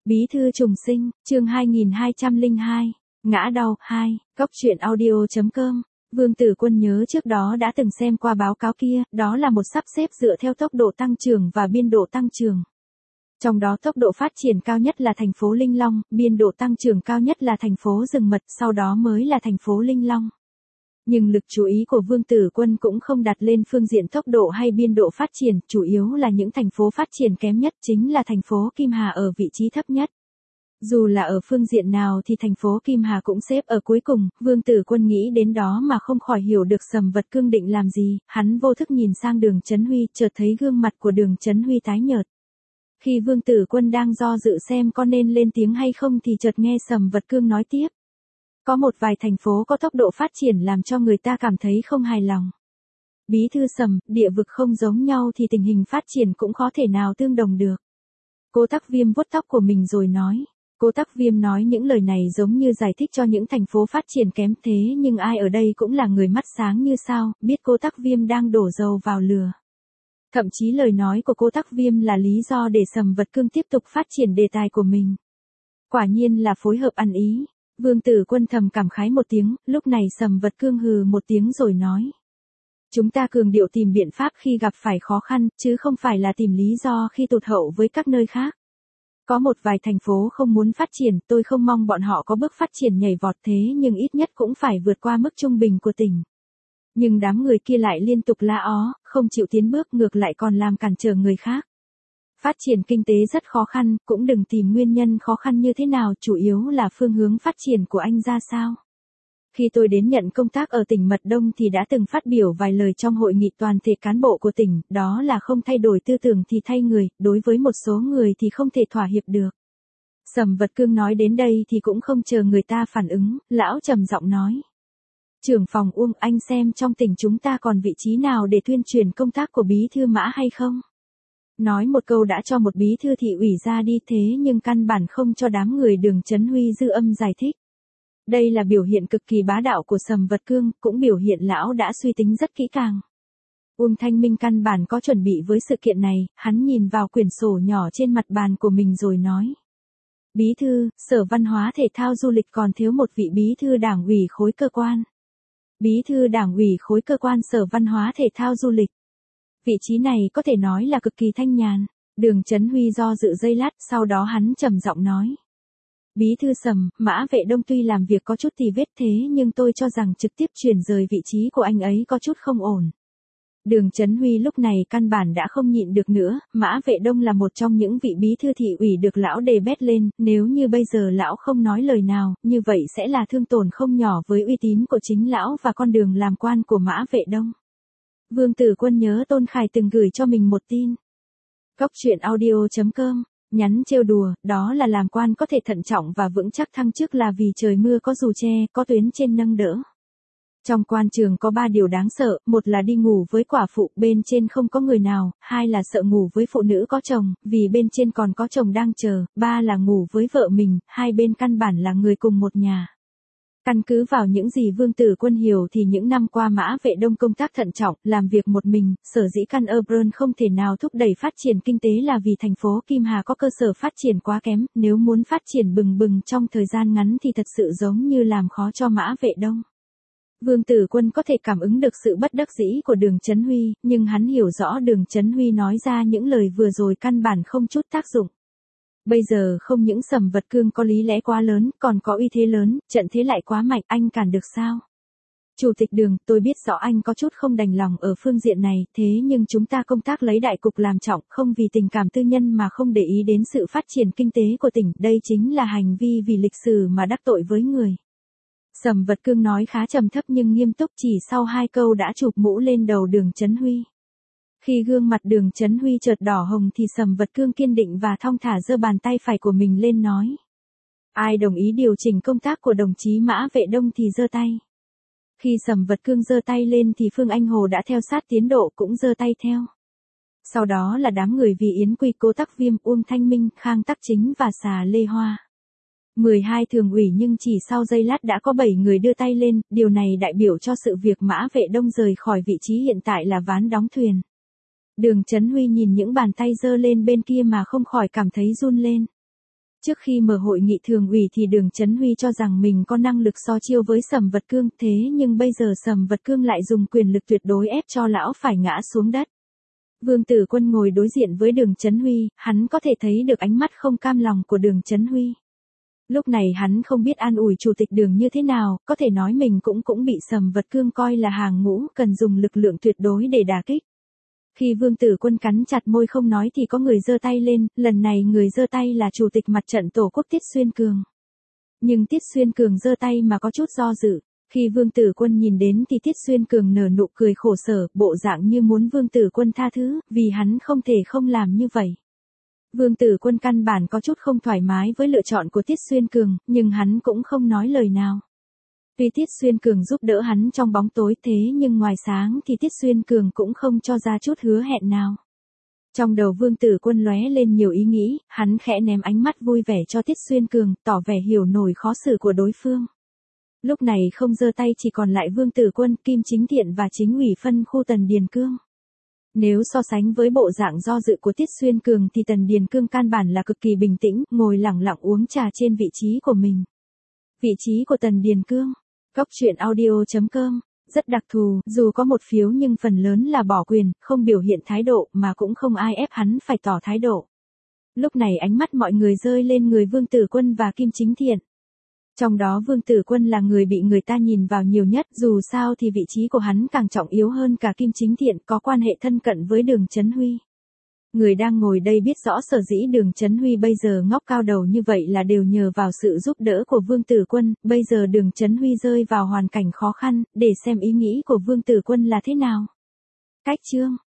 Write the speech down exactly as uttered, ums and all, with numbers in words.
Bí thư trùng sinh, chương hai nghìn hai trăm lẻ hai, ngã đau, hai, góc truyện audio.com. Vương Tử Quân nhớ trước đó đã từng xem qua báo cáo kia, đó là một sắp xếp dựa theo tốc độ tăng trưởng và biên độ tăng trưởng. Trong đó tốc độ phát triển cao nhất là thành phố Linh Long, biên độ tăng trưởng cao nhất là thành phố Rừng Mật, sau đó mới là thành phố Linh Long. Nhưng lực chú ý của Vương Tử Quân cũng không đặt lên phương diện tốc độ hay biên độ phát triển, chủ yếu là những thành phố phát triển kém nhất chính là thành phố Kim Hà ở vị trí thấp nhất. Dù là ở phương diện nào thì thành phố Kim Hà cũng xếp ở cuối cùng, Vương Tử Quân nghĩ đến đó mà không khỏi hiểu được Sầm Vật Cương định làm gì, hắn vô thức nhìn sang Đường Chấn Huy, chợt thấy gương mặt của Đường Chấn Huy tái nhợt. Khi Vương Tử Quân đang do dự xem có nên lên tiếng hay không thì chợt nghe Sầm Vật Cương nói tiếp. Có một vài thành phố có tốc độ phát triển làm cho người ta cảm thấy không hài lòng. Bí thư Sầm, địa vực không giống nhau thì tình hình phát triển cũng khó thể nào tương đồng được. Cô Tắc Viêm vuốt tóc của mình rồi nói. Cô Tắc Viêm nói những lời này giống như giải thích cho những thành phố phát triển kém thế nhưng ai ở đây cũng là người mắt sáng như sao, biết cô Tắc Viêm đang đổ dầu vào lửa. Thậm chí lời nói của cô Tắc Viêm là lý do để Sầm Vật Cương tiếp tục phát triển đề tài của mình. Quả nhiên là phối hợp ăn ý. Vương Tử Quân thầm cảm khái một tiếng, lúc này Sầm Vật Cương hừ một tiếng rồi nói. Chúng ta cường điệu tìm biện pháp khi gặp phải khó khăn, chứ không phải là tìm lý do khi tụt hậu với các nơi khác. Có một vài thành phố không muốn phát triển, tôi không mong bọn họ có bước phát triển nhảy vọt thế nhưng ít nhất cũng phải vượt qua mức trung bình của tỉnh. Nhưng đám người kia lại liên tục la ó, không chịu tiến bước ngược lại còn làm cản trở người khác. Phát triển kinh tế rất khó khăn, cũng đừng tìm nguyên nhân khó khăn như thế nào, chủ yếu là phương hướng phát triển của anh ra sao. Khi tôi đến nhận công tác ở tỉnh Mật Đông thì đã từng phát biểu vài lời trong hội nghị toàn thể cán bộ của tỉnh, đó là không thay đổi tư tưởng thì thay người, đối với một số người thì không thể thỏa hiệp được. Sầm Vật Cương nói đến đây thì cũng không chờ người ta phản ứng, lão trầm giọng nói. Trưởng phòng Uông, anh xem trong tỉnh chúng ta còn vị trí nào để tuyên truyền công tác của bí thư Mã hay không? Nói một câu đã cho một bí thư thị ủy ra đi thế nhưng căn bản không cho đám người Đường Chấn Huy dư âm giải thích. Đây là biểu hiện cực kỳ bá đạo của Sầm Vật Cương, cũng biểu hiện lão đã suy tính rất kỹ càng. Uông Thanh Minh căn bản có chuẩn bị với sự kiện này, hắn nhìn vào quyển sổ nhỏ trên mặt bàn của mình rồi nói. Bí thư, Sở Văn hóa Thể thao Du lịch còn thiếu một vị bí thư đảng ủy khối cơ quan. Bí thư đảng ủy khối cơ quan Sở Văn hóa Thể thao Du lịch. Vị trí này có thể nói là cực kỳ thanh nhàn. Đường Chấn Huy do dự giây lát, sau đó hắn trầm giọng nói. Bí thư Sầm, Mã Vệ Đông tuy làm việc có chút tì vết thế nhưng tôi cho rằng trực tiếp chuyển rời vị trí của anh ấy có chút không ổn. Đường Chấn Huy lúc này căn bản đã không nhịn được nữa, Mã Vệ Đông là một trong những vị bí thư thị ủy được lão đề bét lên, nếu như bây giờ lão không nói lời nào, như vậy sẽ là thương tổn không nhỏ với uy tín của chính lão và con đường làm quan của Mã Vệ Đông. Vương Tử Quân nhớ Tôn Khải từng gửi cho mình một tin. Góc truyện audio.com, nhắn trêu đùa, đó là làm quan có thể thận trọng và vững chắc thăng chức là vì trời mưa có dù che, có tuyến trên nâng đỡ. Trong quan trường có ba điều đáng sợ, một là đi ngủ với quả phụ, bên trên không có người nào, hai là sợ ngủ với phụ nữ có chồng, vì bên trên còn có chồng đang chờ, ba là ngủ với vợ mình, hai bên căn bản là người cùng một nhà. Căn cứ vào những gì Vương Tử Quân hiểu thì những năm qua Mã Vệ Đông công tác thận trọng, làm việc một mình, sở dĩ Căn Eubron không thể nào thúc đẩy phát triển kinh tế là vì thành phố Kim Hà có cơ sở phát triển quá kém, nếu muốn phát triển bừng bừng trong thời gian ngắn thì thật sự giống như làm khó cho Mã Vệ Đông. Vương Tử Quân có thể cảm ứng được sự bất đắc dĩ của Đường Chấn Huy, nhưng hắn hiểu rõ Đường Chấn Huy nói ra những lời vừa rồi căn bản không chút tác dụng. Bây giờ không những Sầm Vật Cương có lý lẽ quá lớn, còn có uy thế lớn, trận thế lại quá mạnh, anh cản được sao? Chủ tịch Đường, tôi biết rõ anh có chút không đành lòng ở phương diện này, thế nhưng chúng ta công tác lấy đại cục làm trọng, không vì tình cảm tư nhân mà không để ý đến sự phát triển kinh tế của tỉnh, đây chính là hành vi vì lịch sử mà đắc tội với người. Sầm Vật Cương nói khá trầm thấp nhưng nghiêm túc, chỉ sau hai câu đã chụp mũ lên đầu Đường Chấn Huy. Khi gương mặt Đường Chấn Huy chợt đỏ hồng thì Sầm Vật Cương kiên định và thong thả giơ bàn tay phải của mình lên nói. Ai đồng ý điều chỉnh công tác của đồng chí Mã Vệ Đông thì giơ tay. Khi Sầm Vật Cương giơ tay lên thì Phương Anh Hồ đã theo sát tiến độ cũng giơ tay theo. Sau đó là đám người vì Yến Quy, Cô Tắc Viêm, Uông Thanh Minh, Khang Tắc Chính và Xà Lê Hoa. mười hai thường ủy nhưng chỉ sau giây lát đã có bảy người đưa tay lên, điều này đại biểu cho sự việc Mã Vệ Đông rời khỏi vị trí hiện tại là ván đóng thuyền. Đường Chấn Huy nhìn những bàn tay giơ lên bên kia mà không khỏi cảm thấy run lên. Trước khi mở hội nghị thường ủy thì Đường Chấn Huy cho rằng mình có năng lực so chiêu với Sầm Vật Cương, thế nhưng bây giờ Sầm Vật Cương lại dùng quyền lực tuyệt đối ép cho lão phải ngã xuống đất. Vương Tử Quân ngồi đối diện với Đường Chấn Huy, hắn có thể thấy được ánh mắt không cam lòng của Đường Chấn Huy. Lúc này hắn không biết an ủi chủ tịch Đường như thế nào, có thể nói mình cũng cũng bị Sầm Vật Cương coi là hàng ngũ, cần dùng lực lượng tuyệt đối để đả kích. Khi Vương Tử Quân cắn chặt môi không nói thì có người giơ tay lên, lần này người giơ tay là chủ tịch mặt trận Tổ quốc Tiết Xuyên Cường. Nhưng Tiết Xuyên Cường giơ tay mà có chút do dự. Khi Vương Tử Quân nhìn đến thì Tiết Xuyên Cường nở nụ cười khổ sở, bộ dạng như muốn Vương Tử Quân tha thứ, vì hắn không thể không làm như vậy. Vương Tử Quân căn bản có chút không thoải mái với lựa chọn của Tiết Xuyên Cường, nhưng hắn cũng không nói lời nào. Tuy Tiết Xuyên Cường giúp đỡ hắn trong bóng tối thế nhưng ngoài sáng thì Tiết Xuyên Cường cũng không cho ra chút hứa hẹn nào. Trong đầu Vương Tử Quân lóe lên nhiều ý nghĩ, hắn khẽ ném ánh mắt vui vẻ cho Tiết Xuyên Cường, tỏ vẻ hiểu nổi khó xử của đối phương. Lúc này không giơ tay chỉ còn lại Vương Tử Quân, Kim Chính Thiện và chính ủy phân khu Tần Điền Cương. Nếu so sánh với bộ dạng do dự của Tiết Xuyên Cường thì Tần Điền Cương căn bản là cực kỳ bình tĩnh, ngồi lặng lặng uống trà trên vị trí của mình. Vị trí của Tần Điền Cương. Góc truyện audio chấm com. Rất đặc thù, dù có một phiếu nhưng phần lớn là bỏ quyền, không biểu hiện thái độ mà cũng không ai ép hắn phải tỏ thái độ. Lúc này ánh mắt mọi người rơi lên người Vương Tử Quân và Kim Chính Thiện. Trong đó Vương Tử Quân là người bị người ta nhìn vào nhiều nhất, dù sao thì vị trí của hắn càng trọng yếu hơn cả Kim Chính Thiện, có quan hệ thân cận với Đường Chấn Huy. Người đang ngồi đây biết rõ sở dĩ Đường Chấn Huy bây giờ ngóc cao đầu như vậy là đều nhờ vào sự giúp đỡ của Vương Tử Quân, bây giờ Đường Chấn Huy rơi vào hoàn cảnh khó khăn, để xem ý nghĩ của Vương Tử Quân là thế nào. Cách chương